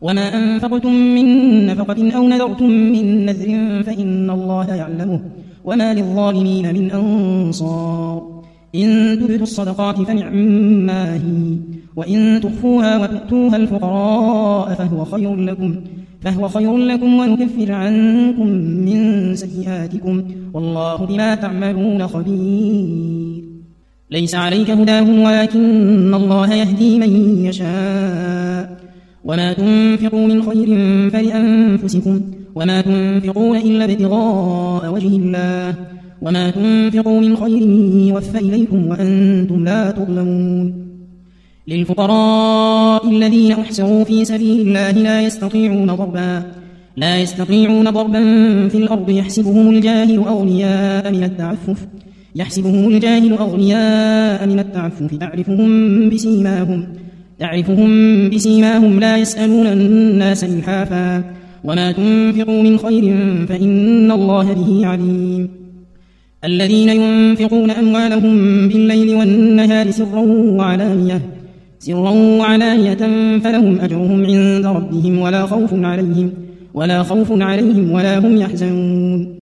وما أنفقتم من نفقة أو نذرتم من نذر فإن الله يعلمه وما للظالمين من أنصار إن تبدوا الصدقات فنعما هي وإن تخفوها وتؤتوها الفقراء فهو خير لكم ونكفر عنكم من سيئاتكم والله بما تعملون خبير ليس عليك هداهم ولكن الله يهدي من يشاء وما تنفقوا من خير فلأنفسكم وما تنفقون إلا ابتغاء وجه الله وما تنفقوا من خير يوفى إليكم وأنتم لا تظلمون للفقراء الذين أحسروا في سبيل الله لا يستطيعون ضربا في الأرض يحسبهم الجاهل أغنياء من التعفف تعرفهم بسيماهم لا يسألون الناس إلحافا وما تنفقوا من خير فإن الله به عليم الذين ينفقون أموالهم بالليل والنهار سرا وعلانية فلهم أجرهم عند ربهم ولا خوف عليهم ولا هم يحزنون